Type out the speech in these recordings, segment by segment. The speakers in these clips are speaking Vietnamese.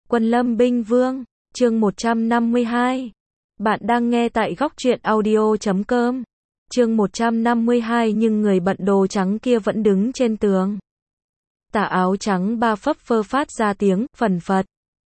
Quân Lâm Binh Vương, chương 152. Bạn đang nghe tại góc truyện audio.com. Chương 152 nhưng người bận đồ trắng kia vẫn đứng trên tường. Tà áo trắng ba phấp phơ phát ra tiếng phần phật.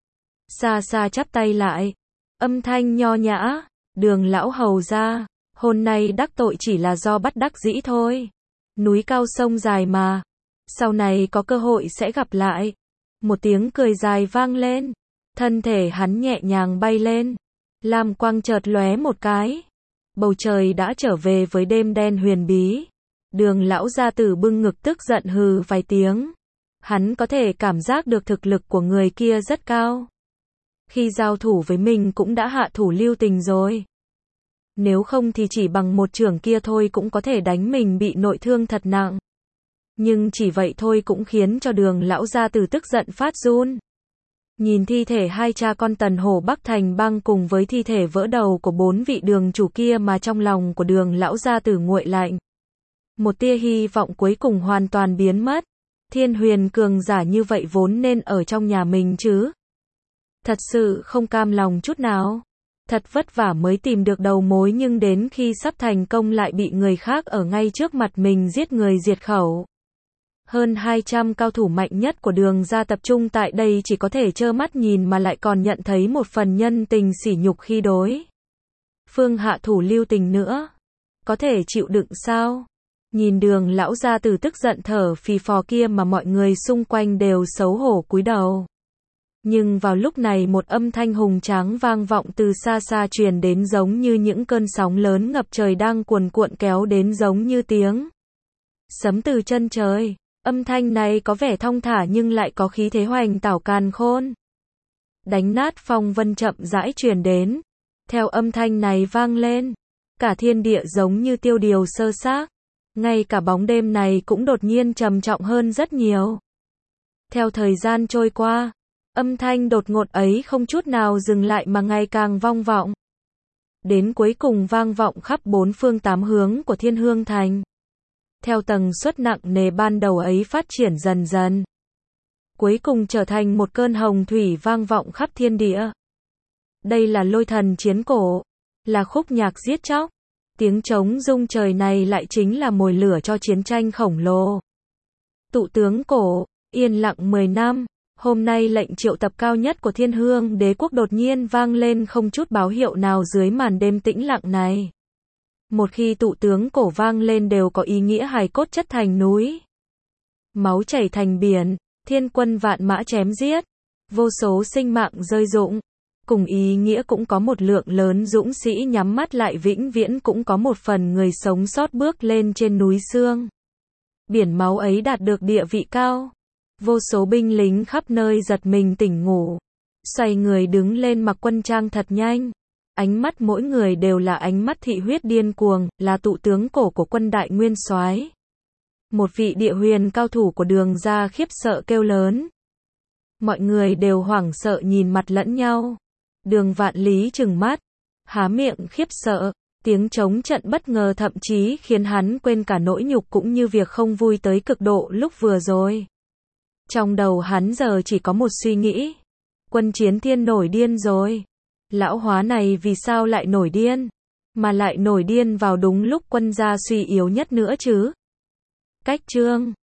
Xa xa chắp tay lại. Âm thanh nho nhã. Đường lão hầu ra. Hôm nay đắc tội chỉ là do bắt đắc dĩ thôi. Núi cao sông dài mà. Sau này có cơ hội sẽ gặp lại. Một tiếng cười dài vang lên. Thân thể hắn nhẹ nhàng bay lên. Lam quang chợt lóe một cái. Bầu trời đã trở về với đêm đen huyền bí. Đường lão gia tử bưng ngực tức giận hừ vài tiếng. Hắn có thể cảm giác được thực lực của người kia rất cao. Khi giao thủ với mình cũng đã hạ thủ lưu tình rồi. Nếu không thì chỉ bằng một chưởng kia thôi cũng có thể đánh mình bị nội thương thật nặng. Nhưng chỉ vậy thôi cũng khiến cho đường lão gia tử tức giận phát run. Nhìn thi thể hai cha con Tần Hổ Bắc Thành Bang cùng với thi thể vỡ đầu của 4 vị đường chủ kia mà trong lòng của đường lão gia tử nguội lạnh. Một tia hy vọng cuối cùng hoàn toàn biến mất. Thiên huyền cường giả như vậy vốn nên ở trong nhà mình chứ. Thật sự không cam lòng chút nào. Thật vất vả mới tìm được đầu mối nhưng đến khi sắp thành công lại bị người khác ở ngay trước mặt mình giết người diệt khẩu. Hơn 200 cao thủ mạnh nhất của đường ra tập trung tại đây chỉ có thể trơ mắt nhìn mà lại còn nhận thấy một phần nhân tình sỉ nhục khi đối phương hạ thủ lưu tình nữa. Có thể chịu đựng sao? Nhìn đường lão gia tử tức giận thở phì phò kia mà mọi người xung quanh đều xấu hổ cúi đầu. Nhưng vào lúc này một âm thanh hùng tráng vang vọng từ xa xa truyền đến giống như những cơn sóng lớn ngập trời đang cuồn cuộn kéo đến giống như tiếng sấm từ chân trời. Âm thanh này có vẻ thong thả nhưng lại có khí thế hoành tảo càn khôn. Đánh nát phong vân chậm rãi truyền đến. Theo âm thanh này vang lên, cả thiên địa giống như tiêu điều sơ xác. Ngay cả bóng đêm này cũng đột nhiên trầm trọng hơn rất nhiều. Theo thời gian trôi qua, âm thanh đột ngột ấy không chút nào dừng lại mà ngày càng vang vọng. Đến cuối cùng vang vọng khắp bốn phương tám hướng của Thiên Hương Thành. Theo tầng suất nặng nề ban đầu ấy phát triển dần dần. Cuối cùng trở thành một cơn hồng thủy vang vọng khắp thiên địa. Đây là lôi thần chiến cổ. Là khúc nhạc giết chóc. Tiếng trống rung trời này lại chính là mồi lửa cho chiến tranh khổng lồ. Tụ tướng cổ, yên lặng 10 năm. Hôm nay lệnh triệu tập cao nhất của Thiên Hương Đế quốc đột nhiên vang lên không chút báo hiệu nào dưới màn đêm tĩnh lặng này. Một khi tụ tướng cổ vang lên đều có ý nghĩa hài cốt chất thành núi. Máu chảy thành biển, thiên quân vạn mã chém giết. Vô số sinh mạng rơi rụng. Cùng ý nghĩa cũng có một lượng lớn dũng sĩ nhắm mắt lại vĩnh viễn cũng có một phần người sống sót bước lên trên núi xương. Biển máu ấy đạt được địa vị cao. Vô số binh lính khắp nơi giật mình tỉnh ngủ. Xoay người đứng lên mặc quân trang thật nhanh. Ánh mắt mỗi người đều là ánh mắt thị huyết điên cuồng, là tụ tướng cổ của quân đại nguyên soái. Một vị địa huyền cao thủ của đường ra khiếp sợ kêu lớn. Mọi người đều hoảng sợ nhìn mặt lẫn nhau. Đường Vạn Lý trừng mắt, há miệng khiếp sợ. Tiếng trống trận bất ngờ thậm chí khiến hắn quên cả nỗi nhục cũng như việc không vui tới cực độ lúc vừa rồi. Trong đầu hắn giờ chỉ có một suy nghĩ. Quân Chiến Thiên nổi điên rồi. Lão hóa này vì sao lại nổi điên? Mà lại nổi điên vào đúng lúc quân gia suy yếu nhất nữa chứ? Cách chương